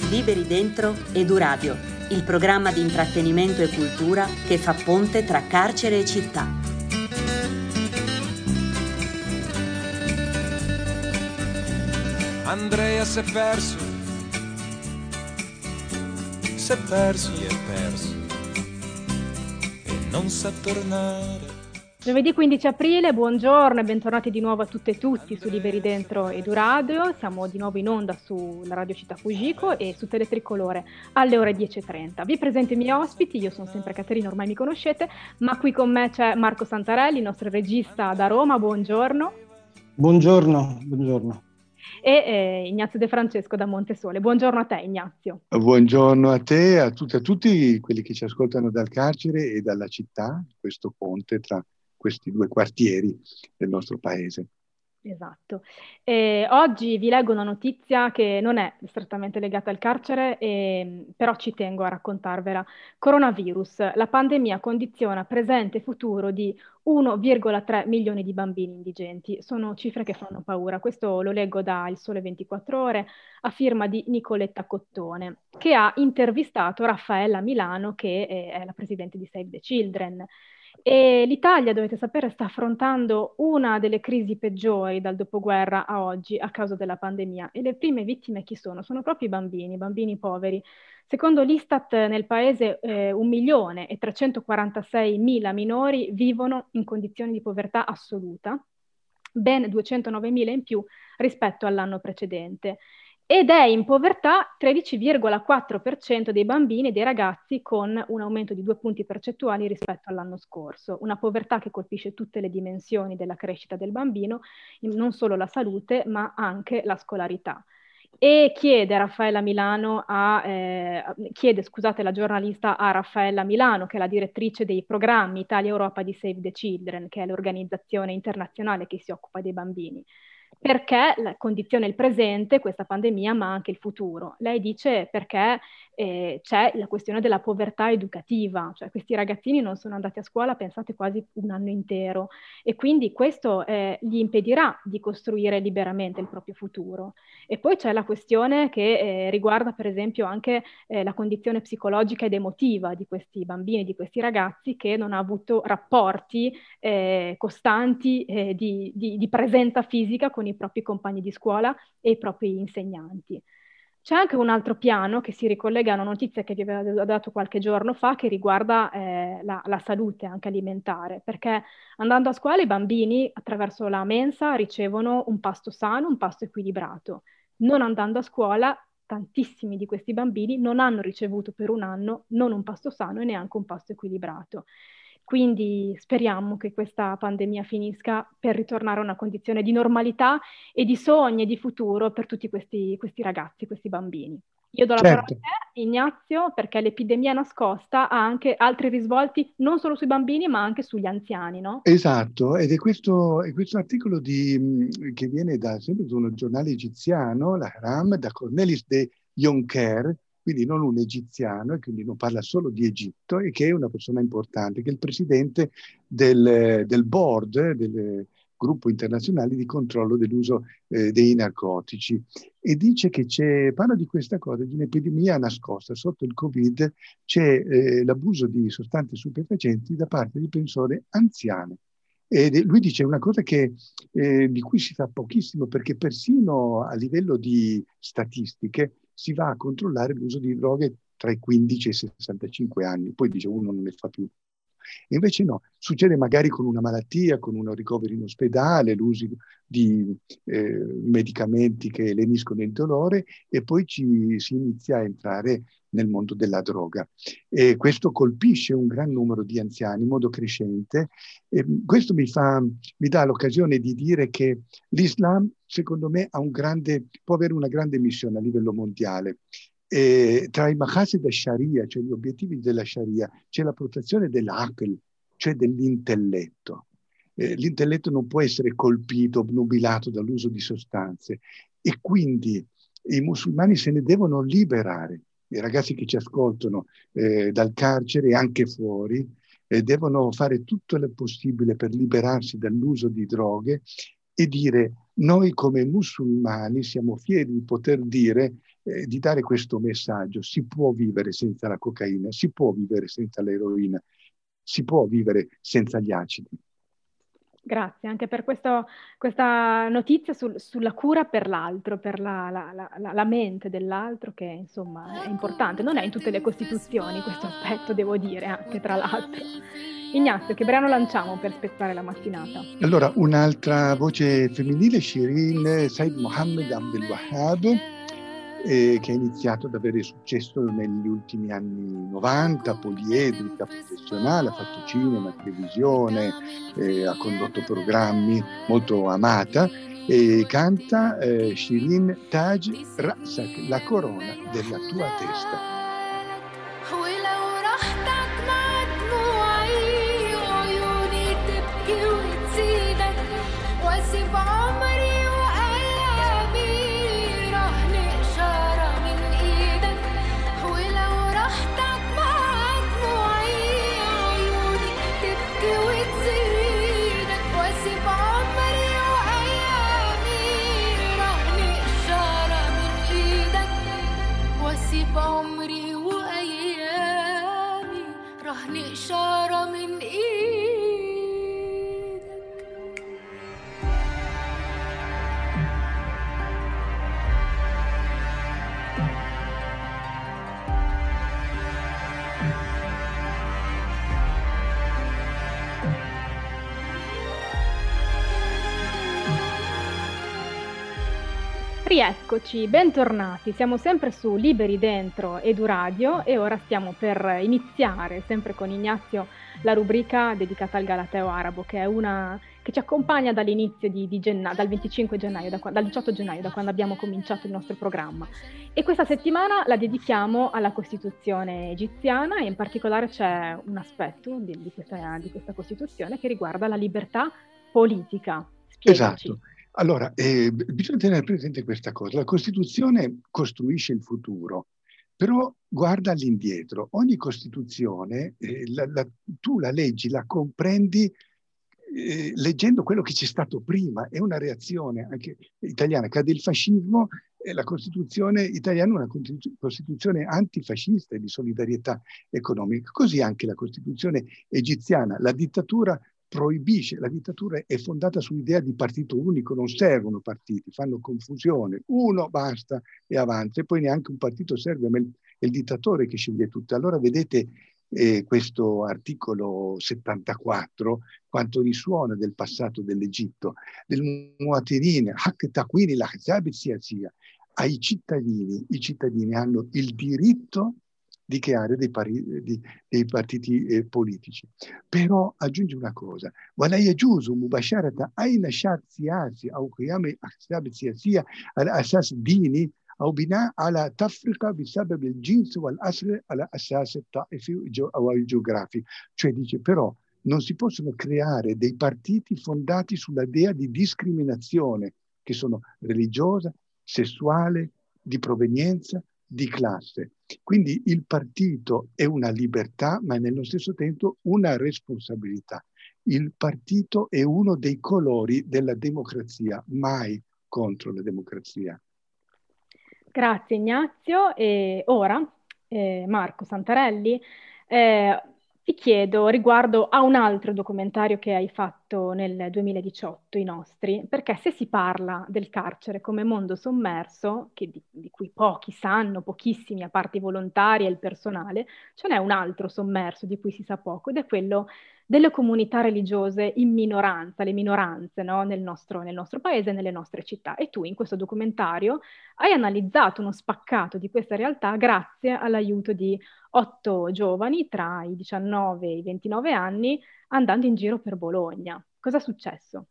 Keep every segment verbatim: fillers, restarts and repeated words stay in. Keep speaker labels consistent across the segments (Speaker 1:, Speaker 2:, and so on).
Speaker 1: Liberi Dentro Eduradio, il programma di intrattenimento e cultura che fa ponte tra carcere e città.
Speaker 2: Andrea si è perso, si è perso, si è perso e non sa tornare.
Speaker 3: Giovedì quindici aprile, buongiorno e bentornati di nuovo a tutte e tutti su Liberi Dentro Eduradio. Siamo di nuovo in onda sulla Radio Città Fujiko e su Teletricolore alle ore dieci e trenta. Vi presento i miei ospiti, io sono sempre Caterina, ormai mi conoscete, ma qui con me c'è Marco Santarelli, il nostro regista da Roma, buongiorno.
Speaker 4: Buongiorno, buongiorno.
Speaker 3: E eh, Ignazio De Francesco da Montesole. Buongiorno a te, Ignazio.
Speaker 4: Buongiorno a te, a tutti, a tutti quelli che ci ascoltano dal carcere e dalla città, questo ponte tra questi due quartieri del nostro paese.
Speaker 3: Esatto. Eh, oggi vi leggo una notizia che non è strettamente legata al carcere, eh, però ci tengo a raccontarvela. Coronavirus. La pandemia condiziona presente e futuro di uno virgola tre milioni di bambini indigenti. Sono cifre che fanno paura. Questo lo leggo da Il Sole ventiquattro Ore a firma di Nicoletta Cottone, che ha intervistato Raffaella Milano, che è la presidente di Save the Children. E l'Italia, dovete sapere, sta affrontando una delle crisi peggiori dal dopoguerra a oggi a causa della pandemia. E le prime vittime chi sono? Sono proprio i bambini, i bambini poveri. Secondo l'Istat nel paese eh, un milione e trecentoquarantasei mila minori vivono in condizioni di povertà assoluta, ben duecentonovemila in più rispetto all'anno precedente. Ed è in povertà tredici virgola quattro per cento dei bambini e dei ragazzi, con un aumento di due punti percentuali rispetto all'anno scorso. Una povertà che colpisce tutte le dimensioni della crescita del bambino, non solo la salute, ma anche la scolarità. E chiede Raffaella Milano a, eh, chiede, scusate, la giornalista a Raffaella Milano, che è la direttrice dei programmi Italia-Europa di Save the Children, che è l'organizzazione internazionale che si occupa dei bambini. Perché la condizione il presente, questa pandemia, ma anche il futuro. Lei dice perché eh, c'è la questione della povertà educativa, cioè questi ragazzini non sono andati a scuola, pensate, quasi un anno intero, e quindi questo eh, gli impedirà di costruire liberamente il proprio futuro. E poi c'è la questione che eh, riguarda per esempio anche eh, la condizione psicologica ed emotiva di questi bambini, di questi ragazzi, che non hanno avuto rapporti eh, costanti eh, di, di, di presenza fisica con i propri compagni di scuola e i propri insegnanti. C'è anche un altro piano che si ricollega a una notizia che vi avevo dato qualche giorno fa, che riguarda eh, la, la salute anche alimentare, perché andando a scuola i bambini attraverso la mensa ricevono un pasto sano, un pasto equilibrato. Non andando a scuola, tantissimi di questi bambini non hanno ricevuto per un anno non un pasto sano e neanche un pasto equilibrato. Quindi speriamo che questa pandemia finisca per ritornare a una condizione di normalità e di sogni e di futuro per tutti questi, questi ragazzi, questi bambini. Io do la
Speaker 4: Certo.
Speaker 3: parola a te, Ignazio, perché l'epidemia nascosta ha anche altri risvolti non solo sui bambini ma anche sugli anziani, no?
Speaker 4: Esatto, ed è questo, è questo articolo di, che viene da, sempre da un giornale egiziano, la Ram, da Cornelis de Jonker, quindi non un egiziano, e quindi non parla solo di Egitto, e che è una persona importante, che è il presidente del, del board del gruppo internazionale di controllo dell'uso eh, dei narcotici, e dice che c'è, parla di questa cosa, di un'epidemia nascosta. Sotto il Covid c'è eh, l'abuso di sostanze stupefacenti da parte di persone anziane. E lui dice una cosa che, eh, di cui si fa pochissimo, perché persino a livello di statistiche si va a controllare l'uso di droghe tra i quindici e i sessantacinque anni, poi dice uno non ne fa più. E invece no, succede magari con una malattia, con un ricovero in ospedale, l'uso di eh, medicamenti che leniscono il dolore, e poi ci, si inizia a entrare nel mondo della droga. E questo colpisce un gran numero di anziani in modo crescente. E questo mi, fa, mi dà l'occasione di dire che l'Islam, secondo me, ha un grande, può avere una grande missione a livello mondiale. E tra i maqasid da Sharia, cioè gli obiettivi della Sharia, c'è la protezione dell'aql, cioè dell'intelletto. Eh, l'intelletto non può essere colpito, obnubilato dall'uso di sostanze, e quindi i musulmani se ne devono liberare. I ragazzi che ci ascoltano eh, dal carcere e anche fuori eh, devono fare tutto il possibile per liberarsi dall'uso di droghe e dire: noi come musulmani siamo fieri di poter dire eh, di dare questo messaggio. Si può vivere senza la cocaina, si può vivere senza l'eroina, si può vivere senza gli acidi.
Speaker 3: Grazie anche per questo, questa notizia sul, sulla cura per l'altro, per la, la, la, la mente dell'altro, che insomma è importante. Non è in tutte le Costituzioni questo aspetto, devo dire, anche tra l'altro. Ignazio, che brano lanciamo per spezzare la mattinata?
Speaker 4: Allora, un'altra voce femminile, Shirin Said Mohammed Abdel Wahab, eh, che ha iniziato ad avere successo negli ultimi anni novanta, poliedrica, professionale, ha fatto cinema, televisione, eh, ha condotto programmi, molto amata, e canta eh, Shirin Taj Rasak, la corona della tua testa.
Speaker 5: بعمري وأيامي رهن إشارة من إيدك.
Speaker 3: Rieccoci, bentornati, siamo sempre su Liberi Dentro EduRadio e ora stiamo per iniziare, sempre con Ignazio, la rubrica dedicata al Galateo Arabo, che è una che ci accompagna dall'inizio di, di gennaio, dal venticinque gennaio, da, dal diciotto gennaio, da quando abbiamo cominciato il nostro programma. E questa settimana la dedichiamo alla Costituzione egiziana e in particolare c'è un aspetto di, di, questa, di questa Costituzione che riguarda la libertà politica. Spiegaci.
Speaker 4: Esatto. Allora, eh, bisogna tenere presente questa cosa. La Costituzione costruisce il futuro, però guarda all'indietro. Ogni Costituzione, eh, la, la, tu la leggi, la comprendi eh, leggendo quello che c'è stato prima. È una reazione anche italiana. Cade il fascismo e la Costituzione italiana è una Costituzione antifascista e di solidarietà economica. Così anche la Costituzione egiziana. La dittatura proibisce, la dittatura è fondata sull'idea di partito unico, non servono partiti, fanno confusione, uno basta e avanza, e poi neanche un partito serve, ma è il, è il dittatore che sceglie tutto. Allora vedete eh, questo articolo settantaquattro, quanto risuona del passato dell'Egitto, del Muatirin, Hak Takwini l'Ahzab Siyasiyya, ai cittadini, i cittadini hanno il diritto di creare dei, pari, di, dei partiti eh, politici. Però aggiunge una cosa: ولا يجوز مباشرة أي نشاط سياسي أو قيام الأحزاب السياسية على أساس ديني أو بناء على تفرقة بسبب الجنس والأصل على أساس الطائفي أو الجغرافي. Cioè dice, però non si possono creare dei partiti fondati sull'idea di discriminazione, che sono religiosa, sessuale, di provenienza, di classe. Quindi il partito è una libertà, ma è nello stesso tempo una responsabilità. Il partito è uno dei colori della democrazia, mai contro la democrazia.
Speaker 3: Grazie Ignazio. E ora, eh, Marco Santarelli, eh, ti chiedo riguardo a un altro documentario che hai fatto nel duemiladiciotto, I Nostri, perché se si parla del carcere come mondo sommerso, che di, di cui pochi sanno, pochissimi a parte i volontari e il personale, ce n'è un altro sommerso di cui si sa poco, ed è quello delle comunità religiose in minoranza, le minoranze, no? nel, nostro, nel nostro paese e nelle nostre città. E tu in questo documentario hai analizzato uno spaccato di questa realtà grazie all'aiuto di otto giovani tra i diciannove e i ventinove anni andando in giro per Bologna. Cosa è successo?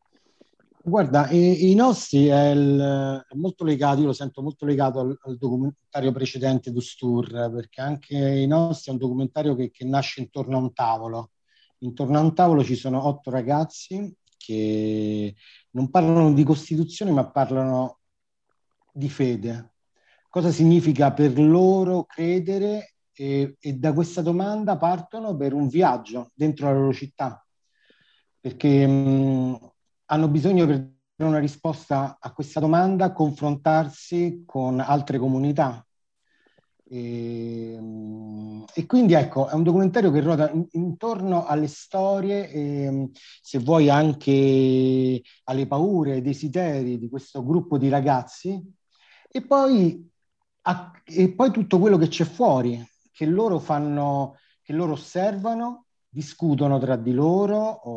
Speaker 6: Guarda, i, i nostri è, il, è molto legato, io lo sento molto legato al, al documentario precedente Dustur, perché anche i nostri è un documentario che, che nasce intorno a un tavolo. Intorno a un tavolo ci sono otto ragazzi che non parlano di Costituzione, ma parlano di fede. Cosa significa per loro credere? E, e da questa domanda partono per un viaggio dentro la loro città, perché mh, hanno bisogno per una risposta a questa domanda, confrontarsi con altre comunità. E, e quindi ecco, è un documentario che ruota in, intorno alle storie e, se vuoi, anche alle paure, ai desideri di questo gruppo di ragazzi, e poi, a, e poi tutto quello che c'è fuori, che loro fanno, che loro osservano, discutono tra di loro,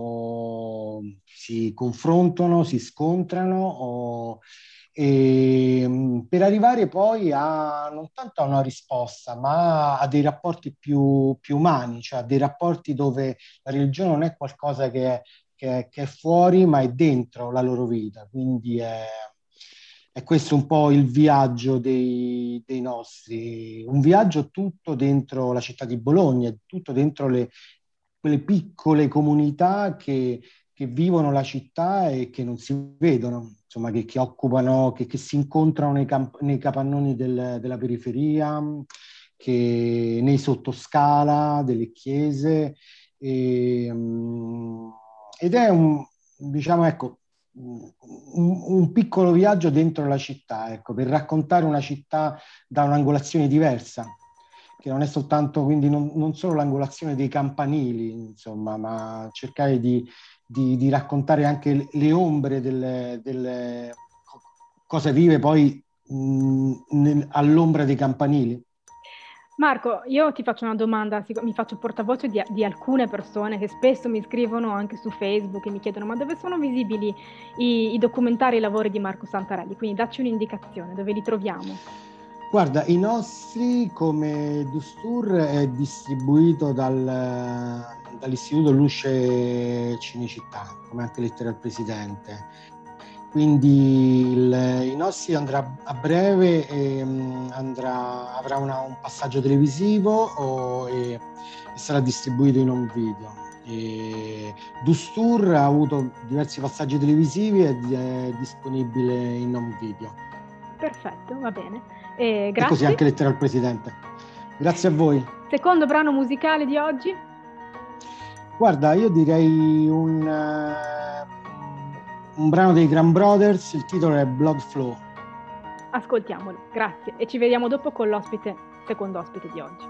Speaker 6: o si confrontano, si scontrano, o, e, per arrivare poi a non tanto a una risposta, ma a dei rapporti più, più umani, cioè a dei rapporti dove la religione non è qualcosa che è, che è, che è fuori, ma è dentro la loro vita. Quindi è, è questo un po' il viaggio dei, dei nostri, un viaggio tutto dentro la città di Bologna, tutto dentro le quelle piccole comunità che, che vivono la città e che non si vedono, insomma, che, che occupano, che, che si incontrano nei, camp- nei capannoni del, della periferia, che, nei sottoscala delle chiese, e, um, ed è un, diciamo, ecco, un, un piccolo viaggio dentro la città, ecco, per raccontare una città da un'angolazione diversa, che non è soltanto, quindi non, non solo l'angolazione dei campanili, insomma, ma cercare di, di, di raccontare anche le ombre delle, delle cosa vive poi mh, nel, all'ombra dei campanili.
Speaker 3: Marco, io ti faccio una domanda, mi faccio portavoce di, di alcune persone che spesso mi scrivono anche su Facebook e mi chiedono: ma dove sono visibili i, i documentari e i lavori di Marco Santarelli? Quindi dacci un'indicazione, dove li troviamo?
Speaker 6: Guarda, i nostri, come Dustur, è distribuito dal, dall'Istituto Luce Cinecittà, come anche Lettera al Presidente. Quindi il, i nostri andrà a breve, e, andrà, avrà una, un passaggio televisivo o, e, e sarà distribuito in home video. E Dustur ha avuto diversi passaggi televisivi ed è disponibile in home video.
Speaker 3: Perfetto, va bene. E, grazie.
Speaker 6: E così anche Lettera al Presidente. Grazie a voi.
Speaker 3: Secondo brano musicale di oggi?
Speaker 6: Guarda, io direi un, uh, un brano dei Grand Brothers, il titolo è Blood Flow.
Speaker 3: Ascoltiamolo, grazie. E ci vediamo dopo con l'ospite, secondo ospite di oggi.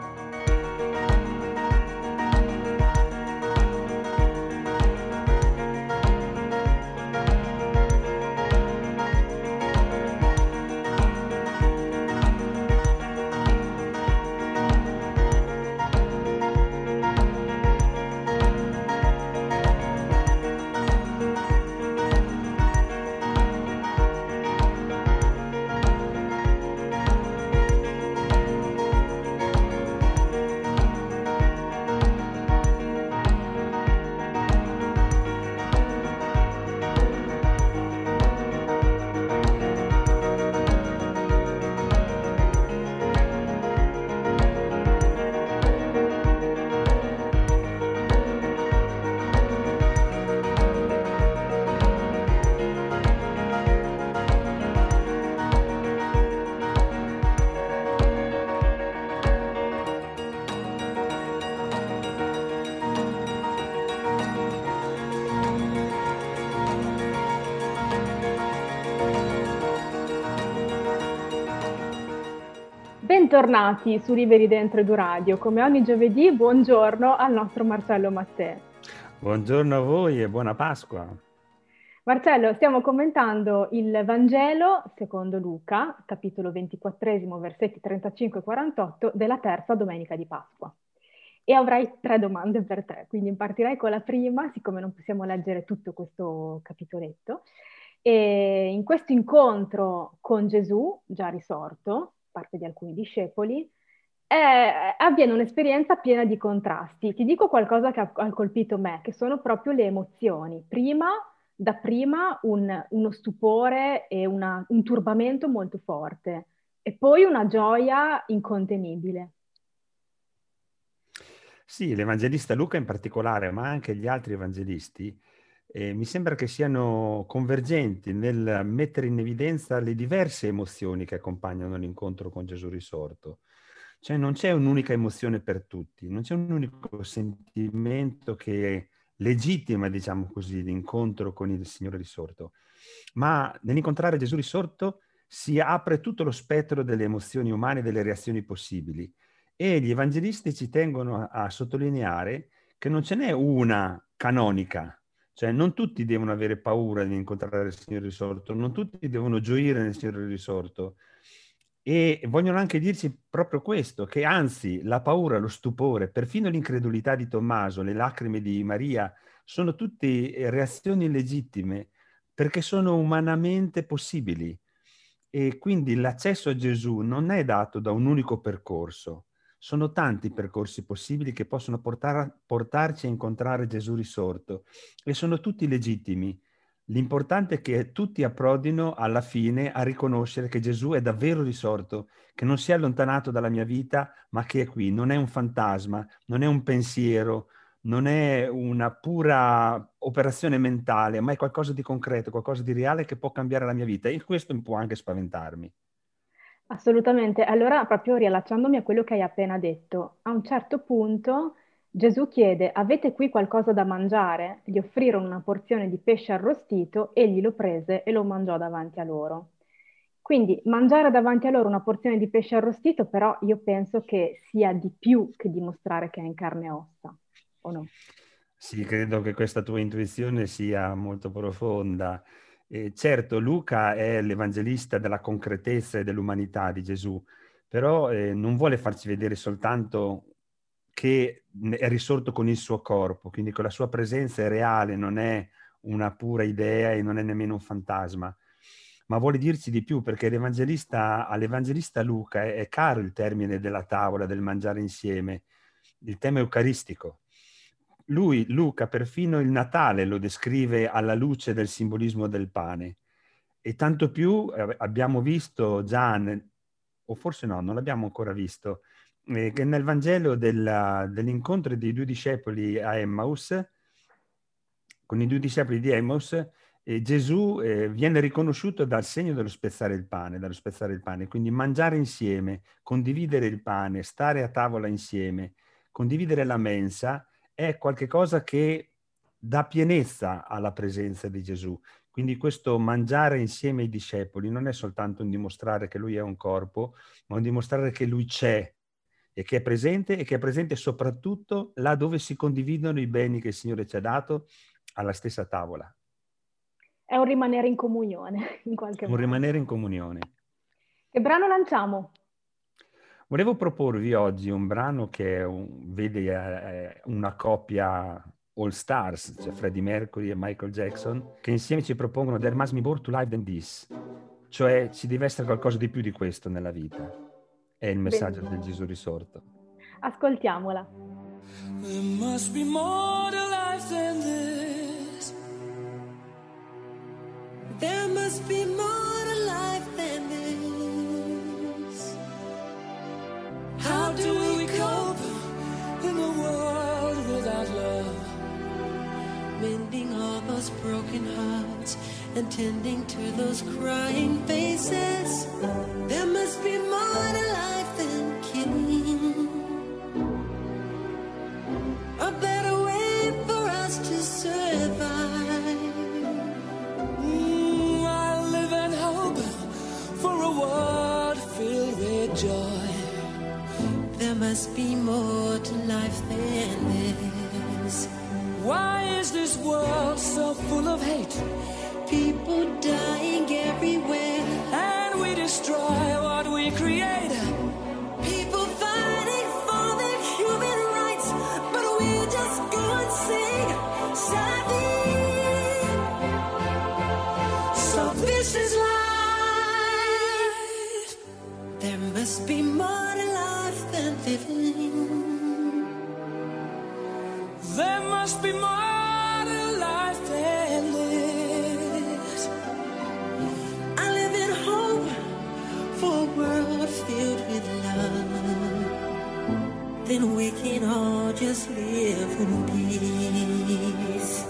Speaker 3: Bentornati su Liberi Dentro EduRadio. Come ogni giovedì, buongiorno al nostro Marcello Mattè.
Speaker 7: Buongiorno a voi e buona Pasqua.
Speaker 3: Marcello, stiamo commentando il Vangelo secondo Luca, capitolo ventiquattresimo, versetti trentacinque e quarantotto della terza domenica di Pasqua. E avrai tre domande per te, quindi partirei con la prima, siccome non possiamo leggere tutto questo capitoletto. E in questo incontro con Gesù, già risorto, parte di alcuni discepoli, eh, avviene un'esperienza piena di contrasti. Ti dico qualcosa che ha, ha colpito me, che sono proprio le emozioni. Prima, da prima, un, uno stupore e una, un turbamento molto forte, e poi una gioia incontenibile.
Speaker 7: Sì, l'Evangelista Luca in particolare, ma anche gli altri evangelisti, eh, mi sembra che siano convergenti nel mettere in evidenza le diverse emozioni che accompagnano l'incontro con Gesù risorto. Cioè non c'è un'unica emozione per tutti, non c'è un unico sentimento che legittima, diciamo così, l'incontro con il Signore risorto. Ma nell'incontrare Gesù risorto si apre tutto lo spettro delle emozioni umane e delle reazioni possibili. E gli evangelisti ci tengono a, a sottolineare che non ce n'è una canonica, cioè non tutti devono avere paura di incontrare il Signore risorto, non tutti devono gioire nel Signore risorto. E vogliono anche dirci proprio questo, che anzi la paura, lo stupore, perfino l'incredulità di Tommaso, le lacrime di Maria, sono tutte reazioni legittime perché sono umanamente possibili. E quindi l'accesso a Gesù non è dato da un unico percorso, sono tanti percorsi possibili che possono portar, portarci a incontrare Gesù risorto e sono tutti legittimi. L'importante è che tutti approdino alla fine a riconoscere che Gesù è davvero risorto, che non si è allontanato dalla mia vita, ma che è qui, non è un fantasma, non è un pensiero, non è una pura operazione mentale, ma è qualcosa di concreto, qualcosa di reale che può cambiare la mia vita. E questo può anche spaventarmi.
Speaker 3: Assolutamente. Allora, proprio riallacciandomi a quello che hai appena detto, a un certo punto Gesù chiede: avete qui qualcosa da mangiare? Gli offrirono una porzione di pesce arrostito, egli lo prese e lo mangiò davanti a loro. Quindi mangiare davanti a loro una porzione di pesce arrostito, però io penso che sia di più che dimostrare che è in carne e ossa, o no?
Speaker 7: Sì, credo che questa tua intuizione sia molto profonda. Eh, certo, Luca è l'evangelista della concretezza e dell'umanità di Gesù, però eh, non vuole farci vedere soltanto che è risorto con il suo corpo, quindi che la sua presenza è reale, non è una pura idea e non è nemmeno un fantasma, ma vuole dirci di più, perché l'evangelista, all'evangelista Luca è, è caro il termine della tavola, del mangiare insieme, il tema eucaristico. Lui, Luca, perfino il Natale lo descrive alla luce del simbolismo del pane. E tanto più eh, abbiamo visto già, nel, o forse no, non l'abbiamo ancora visto, eh, che nel Vangelo della, dell'incontro dei due discepoli a Emmaus, con i due discepoli di Emmaus, eh, Gesù eh, viene riconosciuto dal segno dello spezzare il pane, dallo spezzare il pane. Quindi mangiare insieme, condividere il pane, stare a tavola insieme, condividere la mensa, è qualcosa che dà pienezza alla presenza di Gesù. Quindi questo mangiare insieme ai discepoli non è soltanto un dimostrare che lui è un corpo, ma un dimostrare che lui c'è e che è presente, e che è presente soprattutto là dove si condividono i beni che il Signore ci ha dato alla stessa tavola.
Speaker 3: È un rimanere in comunione, in qualche
Speaker 7: Un
Speaker 3: modo.
Speaker 7: rimanere in comunione.
Speaker 3: Che brano lanciamo?
Speaker 7: Volevo proporvi oggi un brano che è un, vede eh, una coppia all stars, cioè Freddie Mercury e Michael Jackson, che insieme ci propongono There must be more to life than this, cioè ci deve essere qualcosa di più di questo nella vita. È il messaggio
Speaker 3: Benissimo.
Speaker 7: del Gesù risorto.
Speaker 3: Ascoltiamola.
Speaker 2: There must be more to life than this.
Speaker 8: There must be more to life than this.
Speaker 2: How do we cope in a world without love?
Speaker 8: Mending all those broken hearts and tending to those crying faces. There must be more to life than killing. A better way for us to survive.
Speaker 2: Mm, I live in hope for a world filled with joy.
Speaker 8: There must be more to life than this.
Speaker 2: Why is this world so full of hate?
Speaker 8: People dying everywhere,
Speaker 2: And we destroy what we create.
Speaker 8: people fighting for their human rights, but we just go and sing Savi.
Speaker 2: So this is life.
Speaker 8: There must be more to life than living.
Speaker 2: There must be more to life than this.
Speaker 8: I live in hope for a world filled with love. Then we can all just live in peace.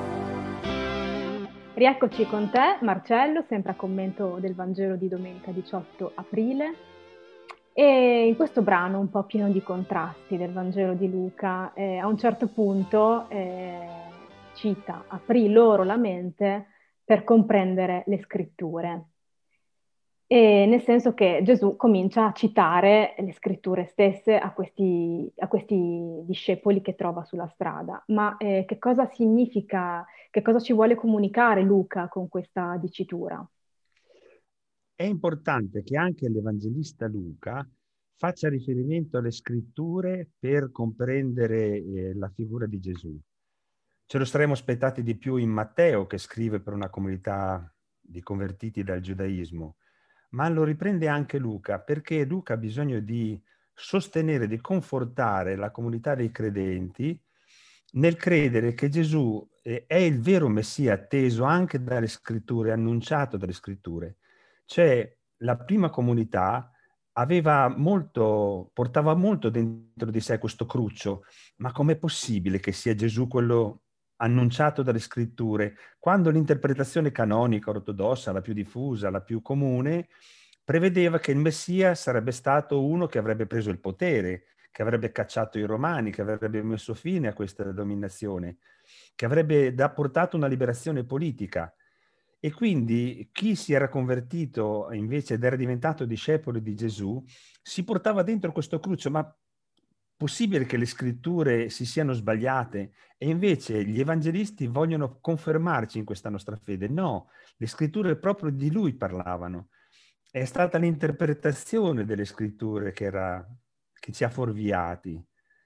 Speaker 3: Rieccoci con te, Marcello, sempre a commento del Vangelo di domenica diciotto aprile. E in questo brano un po' pieno di contrasti del Vangelo di Luca, eh, a un certo punto eh, cita, aprì loro la mente per comprendere le scritture. E nel senso che Gesù comincia a citare le scritture stesse a questi, a questi discepoli che trova sulla strada. Ma eh, che cosa significa, che cosa ci vuole comunicare Luca con questa dicitura?
Speaker 7: È importante che anche l'Evangelista Luca faccia riferimento alle scritture per comprendere eh, la figura di Gesù. Ce lo saremmo aspettati di più in Matteo, che scrive per una comunità di convertiti dal giudaismo, ma lo riprende anche Luca, perché Luca ha bisogno di sostenere, di confortare la comunità dei credenti nel credere che Gesù è il vero Messia atteso anche dalle scritture, annunciato dalle scritture. Cioè, la prima comunità aveva molto, portava molto dentro di sé questo cruccio. Ma com'è possibile che sia Gesù quello annunciato dalle scritture, quando l'interpretazione canonica ortodossa, la più diffusa, la più comune, prevedeva che il Messia sarebbe stato uno che avrebbe preso il potere, che avrebbe cacciato i Romani, che avrebbe messo fine a questa dominazione, che avrebbe da portato una liberazione politica. E quindi chi si era convertito invece ed era diventato discepolo di Gesù si portava dentro questo cruccio, ma possibile che le scritture si siano sbagliate? E invece gli evangelisti vogliono confermarci in questa nostra fede. No, le scritture proprio di lui parlavano. È stata l'interpretazione delle scritture che, era, che ci ha fuorviati.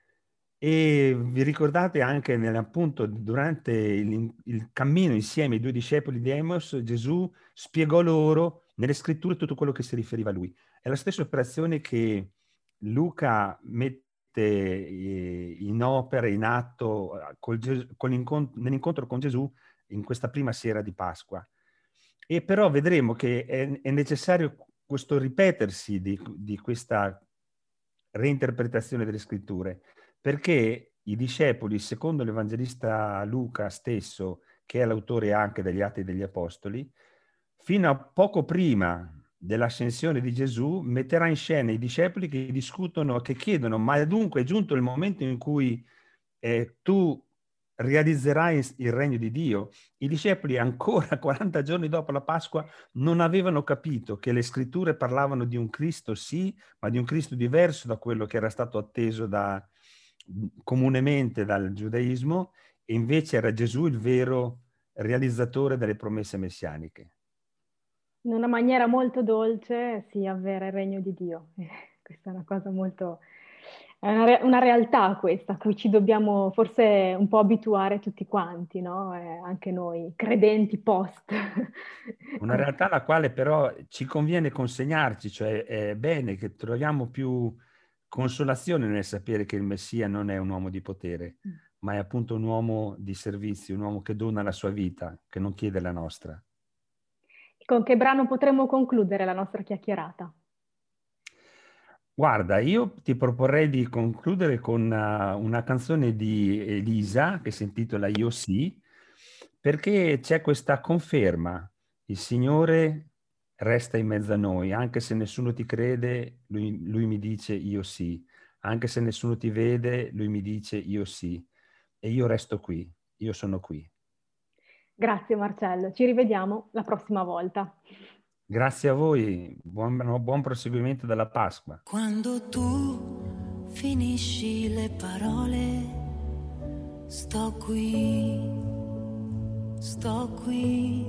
Speaker 7: E vi ricordate anche nel, appunto durante il, il cammino insieme ai due discepoli di Emos, Gesù spiegò loro nelle scritture tutto quello che si riferiva a lui. È la stessa operazione che Luca mette in opera, in atto col, con nell'incontro con Gesù in questa prima sera di Pasqua. E però vedremo che è, è necessario questo ripetersi di, di questa reinterpretazione delle scritture, perché i discepoli, secondo l'Evangelista Luca stesso, che è l'autore anche degli Atti degli Apostoli, fino a poco prima dell'ascensione di Gesù metterà in scena i discepoli che discutono, che chiedono: ma dunque è giunto il momento in cui eh, tu realizzerai il regno di Dio? I discepoli ancora quaranta giorni dopo la Pasqua non avevano capito che le scritture parlavano di un Cristo, sì, ma di un Cristo diverso da quello che era stato atteso da, comunemente dal giudaismo, e invece era Gesù il vero realizzatore delle promesse messianiche.
Speaker 3: In una maniera molto dolce si avvera il regno di Dio. Questa è una cosa molto... è una, re- una realtà questa, a cui ci dobbiamo forse un po' abituare tutti quanti, no? Eh, anche noi, credenti post.
Speaker 7: Una realtà alla quale però ci conviene consegnarci, cioè è bene che troviamo più consolazione nel sapere che il Messia non è un uomo di potere, mm. ma è appunto un uomo di servizio, un uomo che dona la sua vita, che non chiede la nostra.
Speaker 3: Con che brano potremmo concludere la nostra chiacchierata?
Speaker 7: Guarda, io ti proporrei di concludere con una, una canzone di Elisa che si intitola Io sì, perché c'è questa conferma: il Signore resta in mezzo a noi, anche se nessuno ti crede, lui, lui mi dice io sì, anche se nessuno ti vede, lui mi dice io sì, e io resto qui, io sono qui.
Speaker 3: Grazie Marcello, ci rivediamo la prossima volta.
Speaker 7: Grazie a voi, buon, buon proseguimento della Pasqua.
Speaker 8: Quando tu finisci le parole, sto qui, sto qui,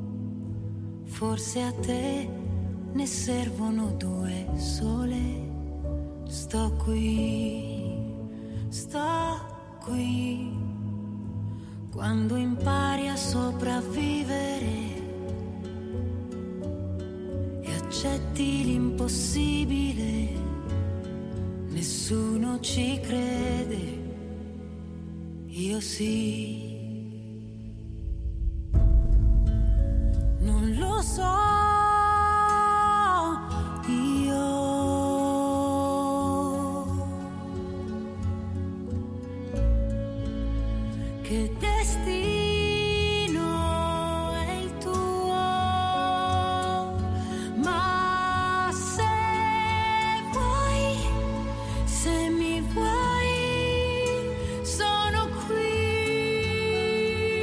Speaker 8: forse a te ne servono due sole, sto qui, sto qui, quando impari a sopravvivere accetti l'impossibile, nessuno ci crede, io sì. Non lo so, io che destino
Speaker 2: Sono qui.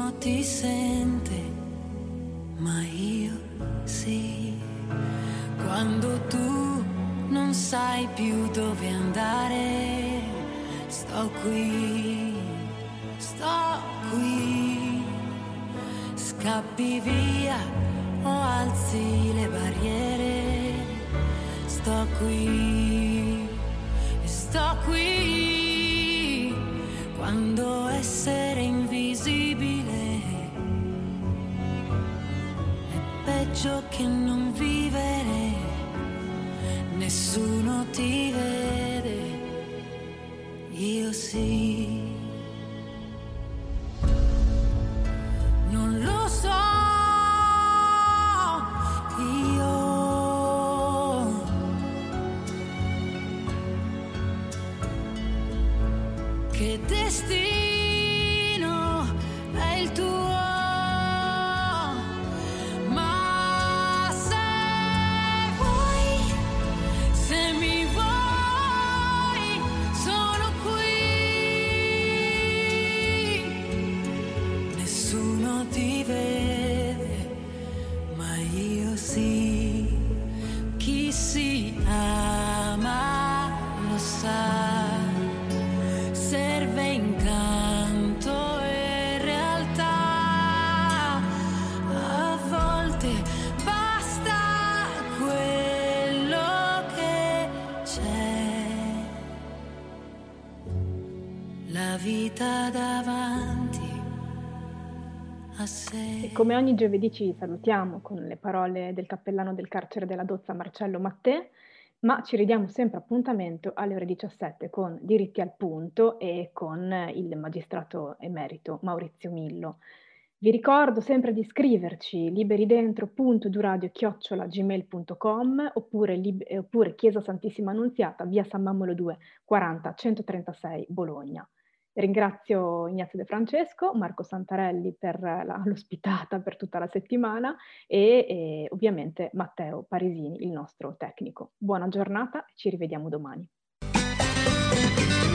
Speaker 8: nessuno ti sente, ma io sì. Quando tu non sai più dove andare, sto qui, sto qui. Scappi via o alzi le barriere, sto qui, sto qui. Quando essere invisibile è peggio che non vivere, nessuno ti vede, io sì. Non lo so, io che destino è il tuo, ma se vuoi, se mi vuoi, sono qui. Nessuno ti vede, ma io sì. Chi si ama lo sa, serve incanto e realtà. A volte basta quello che c'è, la vita davanti a sé.
Speaker 3: E come ogni giovedì ci salutiamo con le parole del cappellano del carcere della Dozza Marcello Mattè, ma ci ridiamo sempre appuntamento alle ore diciassette con Diritti al Punto e con il magistrato emerito Maurizio Millo. Vi ricordo sempre di scriverci liberidentro.duradio chiocciola gmail punto com oppure, lib- eh, oppure Chiesa Santissima Annunziata, via San Mammolo due, quaranta centotrentasei Bologna. Ringrazio Ignazio De Francesco, Marco Santarelli per la, l'ospitata per tutta la settimana e, e ovviamente Matteo Parisini, il nostro tecnico. Buona giornata e ci rivediamo domani.